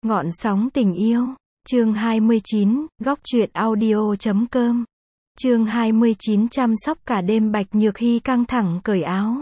Ngọn sóng tình yêu. Chương 29, góc truyện audio.com. Chương 29 chăm sóc cả đêm. Bạch Nhược Hy căng thẳng cởi áo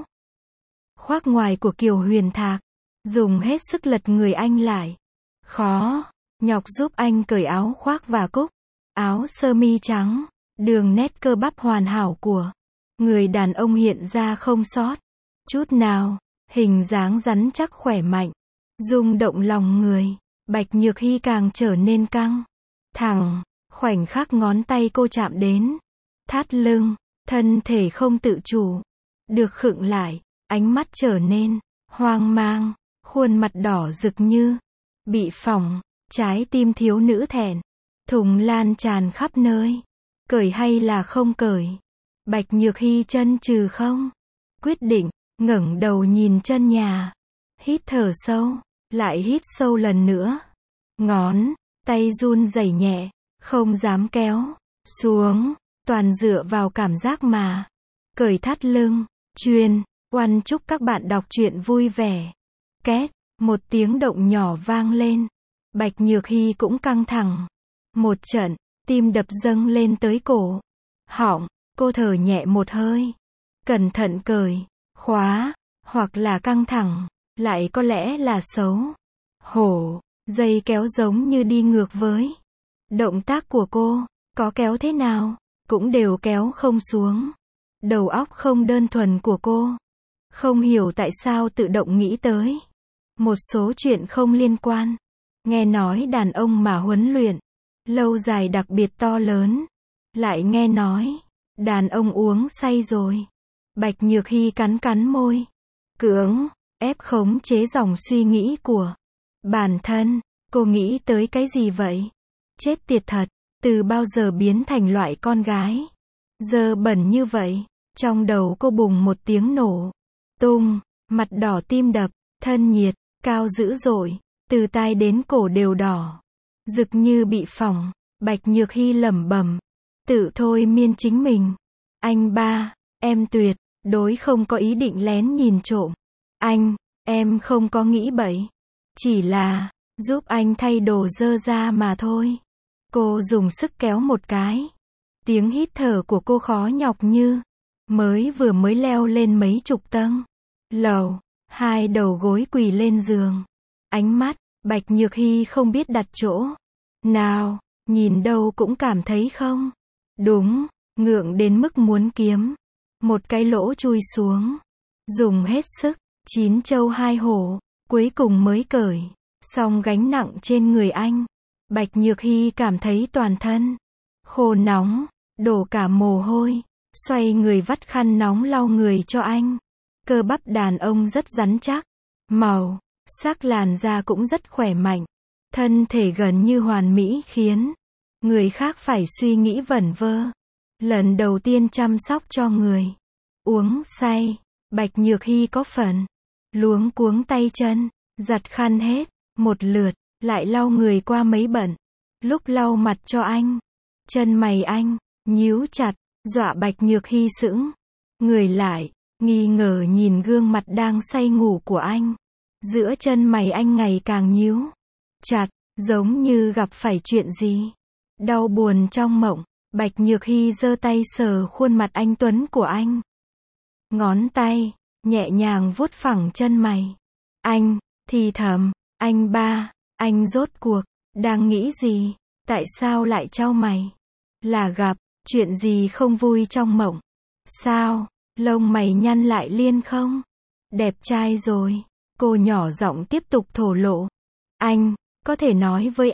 khoác ngoài của Kiều Huyền Thạc, dùng hết sức lật người anh lại. Khó nhọc giúp anh cởi áo khoác và cúc áo sơ mi trắng, đường nét cơ bắp hoàn hảo của người đàn ông hiện ra không sót chút nào, hình dáng rắn chắc khỏe mạnh, rung động lòng người. Bạch Nhược Hy càng trở nên căng thẳng, khoảnh khắc ngón tay cô chạm đến thắt lưng, thân thể không tự chủ được khựng lại, ánh mắt trở nên hoang mang, khuôn mặt đỏ rực như bị phỏng, trái tim thiếu nữ thẹn thùng lan tràn khắp nơi. Cởi hay là không cởi? Bạch Nhược Hy chân chừ không quyết định, ngẩng đầu nhìn chân nhà, hít thở sâu, lại hít sâu lần nữa. Ngón tay run rẩy nhẹ, không dám kéo xuống, toàn dựa vào cảm giác mà cởi thắt lưng. Chuyên oan chúc các bạn đọc truyện vui vẻ. Két, một tiếng động nhỏ vang lên. Bạch Nhược Hy cũng căng thẳng một trận, tim đập dâng lên tới cổ họng, cô thở nhẹ một hơi, cẩn thận cởi khóa, hoặc là căng thẳng, lại có lẽ là xấu hổ. Dây kéo giống như đi ngược với động tác của cô, có kéo thế nào cũng đều kéo không xuống. Đầu óc không đơn thuần của cô không hiểu tại sao tự động nghĩ tới một số chuyện không liên quan. Nghe nói đàn ông mà huấn luyện lâu dài đặc biệt to lớn, lại nghe nói đàn ông uống say rồi. Bạch Nhược Hy cắn cắn môi, cưỡng ép khống chế dòng suy nghĩ của bản thân. Cô nghĩ tới cái gì vậy? Chết tiệt thật, từ bao giờ biến thành loại con gái dơ bẩn như vậy? Trong đầu cô bùng một tiếng nổ tung, mặt đỏ tim đập, thân nhiệt cao dữ dội, từ tai đến cổ đều đỏ rực như bị phỏng. Bạch Nhược Hy lẩm bẩm, tự thôi miên chính mình. Anh ba, em tuyệt đối không có ý định lén nhìn trộm anh, em không có nghĩ bậy, chỉ là giúp anh thay đồ dơ ra mà thôi. Cô dùng sức kéo một cái. Tiếng hít thở của cô khó nhọc như mới leo lên mấy chục tầng lầu, hai đầu gối quỳ lên giường. Ánh mắt Bạch Nhược Hy không biết đặt chỗ nào, nhìn đâu cũng cảm thấy không đúng, ngượng đến mức muốn kiếm một cái lỗ chui xuống. Dùng hết sức, 9 châu 2 hổ, cuối cùng mới cởi xong gánh nặng trên người anh. Bạch Nhược Hy cảm thấy toàn thân khô nóng, đổ cả mồ hôi, xoay người vắt khăn nóng lau người cho anh. Cơ bắp đàn ông rất rắn chắc, màu sắc làn da cũng rất khỏe mạnh, thân thể gần như hoàn mỹ khiến người khác phải suy nghĩ vẩn vơ. Lần đầu tiên chăm sóc cho người uống say, Bạch Nhược Hy có phần luống cuống tay chân, giặt khăn hết một lượt, lại lau người qua mấy bận. Lúc lau mặt cho anh, chân mày anh nhíu chặt, dọa Bạch Nhược Hy sững người lại, nghi ngờ nhìn gương mặt đang say ngủ của anh. Giữa chân mày anh ngày càng nhíu chặt, giống như gặp phải chuyện gì đau buồn trong mộng. Bạch Nhược Hy giơ tay sờ khuôn mặt anh tuấn của anh, ngón tay nhẹ nhàng vuốt phẳng chân mày. Anh thì thầm, anh ba, anh rốt cuộc đang nghĩ gì? Tại sao lại chau mày? Là gặp chuyện gì không vui trong mộng sao? Lông mày nhăn lại liên không? Đẹp trai rồi. Cô nhỏ giọng tiếp tục thổ lộ. Anh có thể nói với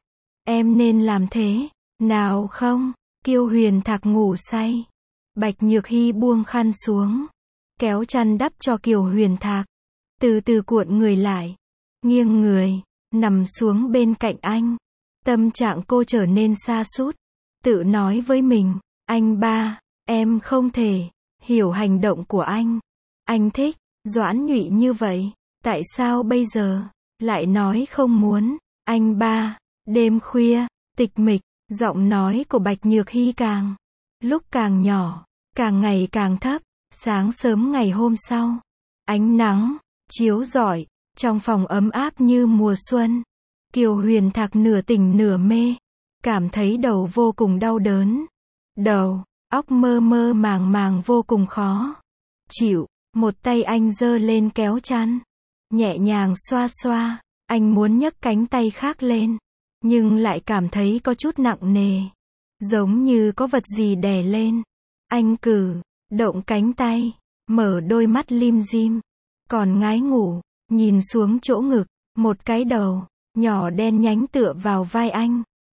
em nên làm thế nào không? Kiều Huyền Thạc ngủ say. Bạch Nhược Hy buông khăn xuống, kéo chăn đắp cho Kiều Huyền Thạc, từ từ cuộn người lại, nghiêng người nằm xuống bên cạnh anh. Tâm trạng cô trở nên sa sút, tự nói với mình, anh ba, em không thể hiểu hành động của anh. Anh thích Doãn Nhụy như vậy, tại sao bây giờ lại nói không muốn? Anh ba, đêm khuya tịch mịch, giọng nói của Bạch Nhược Hy càng lúc càng nhỏ, càng ngày càng thấp. Sáng sớm ngày hôm sau, ánh nắng chiếu rọi, trong phòng ấm áp như mùa xuân. Kiều Huyền Thạc nửa tỉnh nửa mê, cảm thấy đầu vô cùng đau đớn. Đầu, óc mơ mơ màng màng vô cùng khó chịu, một tay anh giơ lên kéo chăn, nhẹ nhàng xoa xoa, anh muốn nhấc cánh tay khác lên, nhưng lại cảm thấy có chút nặng nề, giống như có vật gì đè lên. Anh cử động cánh tay, mở đôi mắt lim dim, còn ngái ngủ, nhìn xuống chỗ ngực, một cái đầu nhỏ đen nhánh tựa vào vai anh.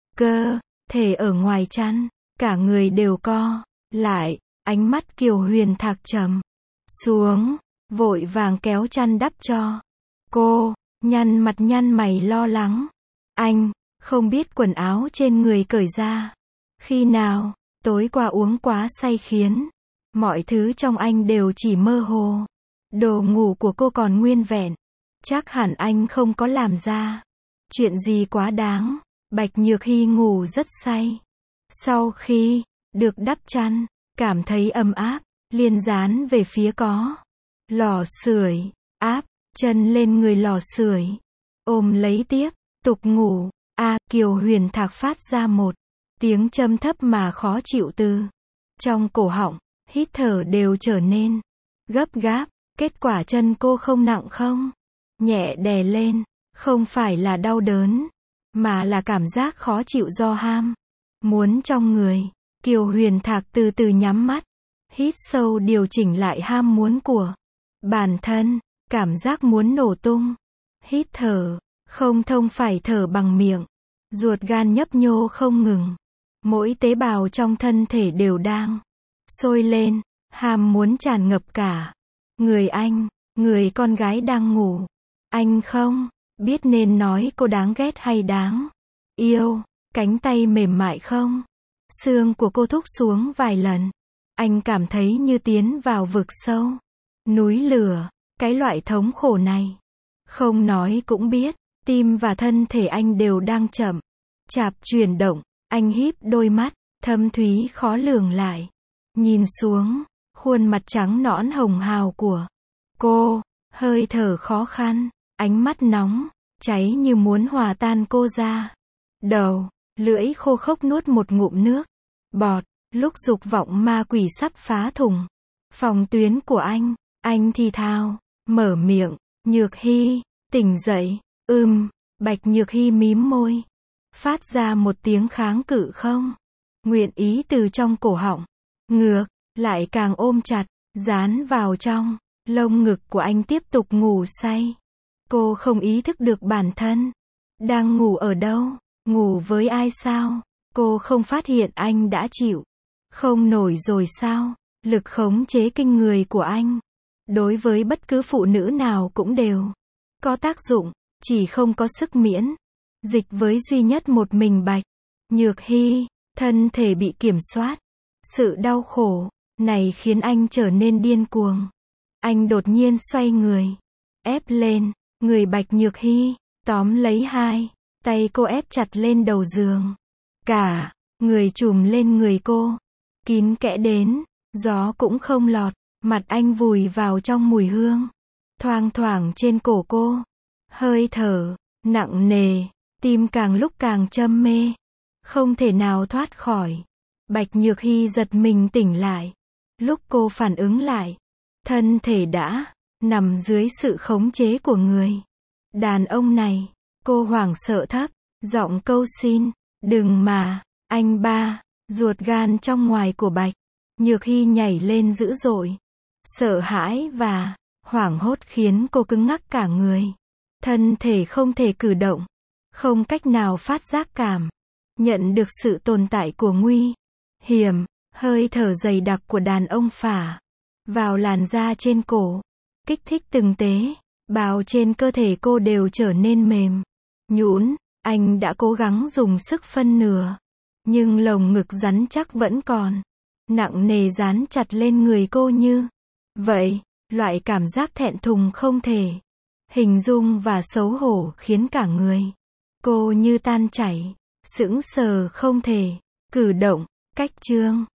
Cơ thể ở ngoài chăn, cả người đều co lại, ánh mắt Kiều Huyền Thạc trầm xuống, vội vàng kéo chăn đắp cho cô, nhăn mặt nhăn mày lo lắng. Anh không biết quần áo trên người cởi ra khi nào, tối qua uống quá say khiến mọi thứ trong anh đều chỉ mơ hồ. Đồ ngủ của cô còn nguyên vẹn, chắc hẳn anh không có làm ra chuyện gì quá đáng. Bạch Nhược Hy ngủ rất say. Sau khi được đắp chăn, cảm thấy ấm áp, liền dán về phía có lò sưởi, áp chân lên người lò sưởi, ôm lấy tiếp tục ngủ. Kiều Huyền Thạc phát ra một tiếng trầm thấp mà khó chịu từ trong cổ họng, hít thở đều trở nên gấp gáp. Kết quả chân cô không nặng không nhẹ đè lên, không phải là đau đớn, mà là cảm giác khó chịu do ham muốn trong người. Kiều Huyền Thạc từ từ nhắm mắt, hít sâu điều chỉnh lại ham muốn của bản thân, cảm giác muốn nổ tung. Hít thở không thông phải thở bằng miệng, ruột gan nhấp nhô không ngừng, mỗi tế bào trong thân thể đều đang sôi lên, ham muốn tràn ngập cả người anh. Người con gái đang ngủ, anh không biết nên nói cô đáng ghét hay đáng yêu. Cánh tay mềm mại không xương của cô thúc xuống vài lần, anh cảm thấy như tiến vào vực sâu núi lửa. Cái loại thống khổ này, không nói cũng biết, tim và thân thể anh đều đang chậm chạp chuyển động. Anh híp đôi mắt thâm thúy khó lường lại, nhìn xuống khuôn mặt trắng nõn hồng hào của cô, hơi thở khó khăn, ánh mắt nóng cháy như muốn hòa tan cô ra. Đầu lưỡi khô khốc nuốt một ngụm nước bọt, lúc dục vọng ma quỷ sắp phá thủng phòng tuyến của anh thì thào mở miệng, Nhược Hy, tỉnh dậy. Bạch Nhược Hy mím môi, phát ra một tiếng kháng cự không nguyện ý từ trong cổ họng, ngược lại càng ôm chặt, dán vào trong lông ngực của anh tiếp tục ngủ say. Cô không ý thức được bản thân đang ngủ ở đâu, ngủ với ai sao. Cô không phát hiện anh đã chịu không nổi rồi sao. Lực khống chế kinh người của anh đối với bất cứ phụ nữ nào cũng đều có tác dụng, chỉ không có sức miễn dịch với duy nhất một mình Bạch Nhược Hy. Thân thể bị kiểm soát, sự đau khổ này khiến anh trở nên điên cuồng. Anh đột nhiên xoay người, ép lên người Bạch Nhược Hy, tóm lấy hai tay cô ép chặt lên đầu giường, cả người trùm lên người cô, kín kẽ đến gió cũng không lọt. Mặt anh vùi vào trong mùi hương thoang thoảng trên cổ cô, hơi thở nặng nề, tim càng lúc càng châm mê, không thể nào thoát khỏi. Bạch Nhược Hy giật mình tỉnh lại. Lúc cô phản ứng lại, thân thể đã nằm dưới sự khống chế của người đàn ông này. Cô hoảng sợ thấp giọng câu xin, đừng mà, anh ba. Ruột gan trong ngoài của Bạch Nhược Hy nhảy lên dữ dội. Sợ hãi và hoảng hốt khiến cô cứng ngắc cả người. Thân thể không thể cử động, không cách nào phát giác cảm nhận được sự tồn tại của nguy hiểm. Hơi thở dày đặc của đàn ông phả vào làn da trên cổ, kích thích từng tế bào trên cơ thể cô đều trở nên mềm nhũn. Anh đã cố gắng dùng sức phân nửa, nhưng lồng ngực rắn chắc vẫn còn nặng nề dán chặt lên người cô như vậy. Loại cảm giác thẹn thùng không thể hình dung và xấu hổ khiến cả người cô như tan chảy, sững sờ không thể cử động. Cách chương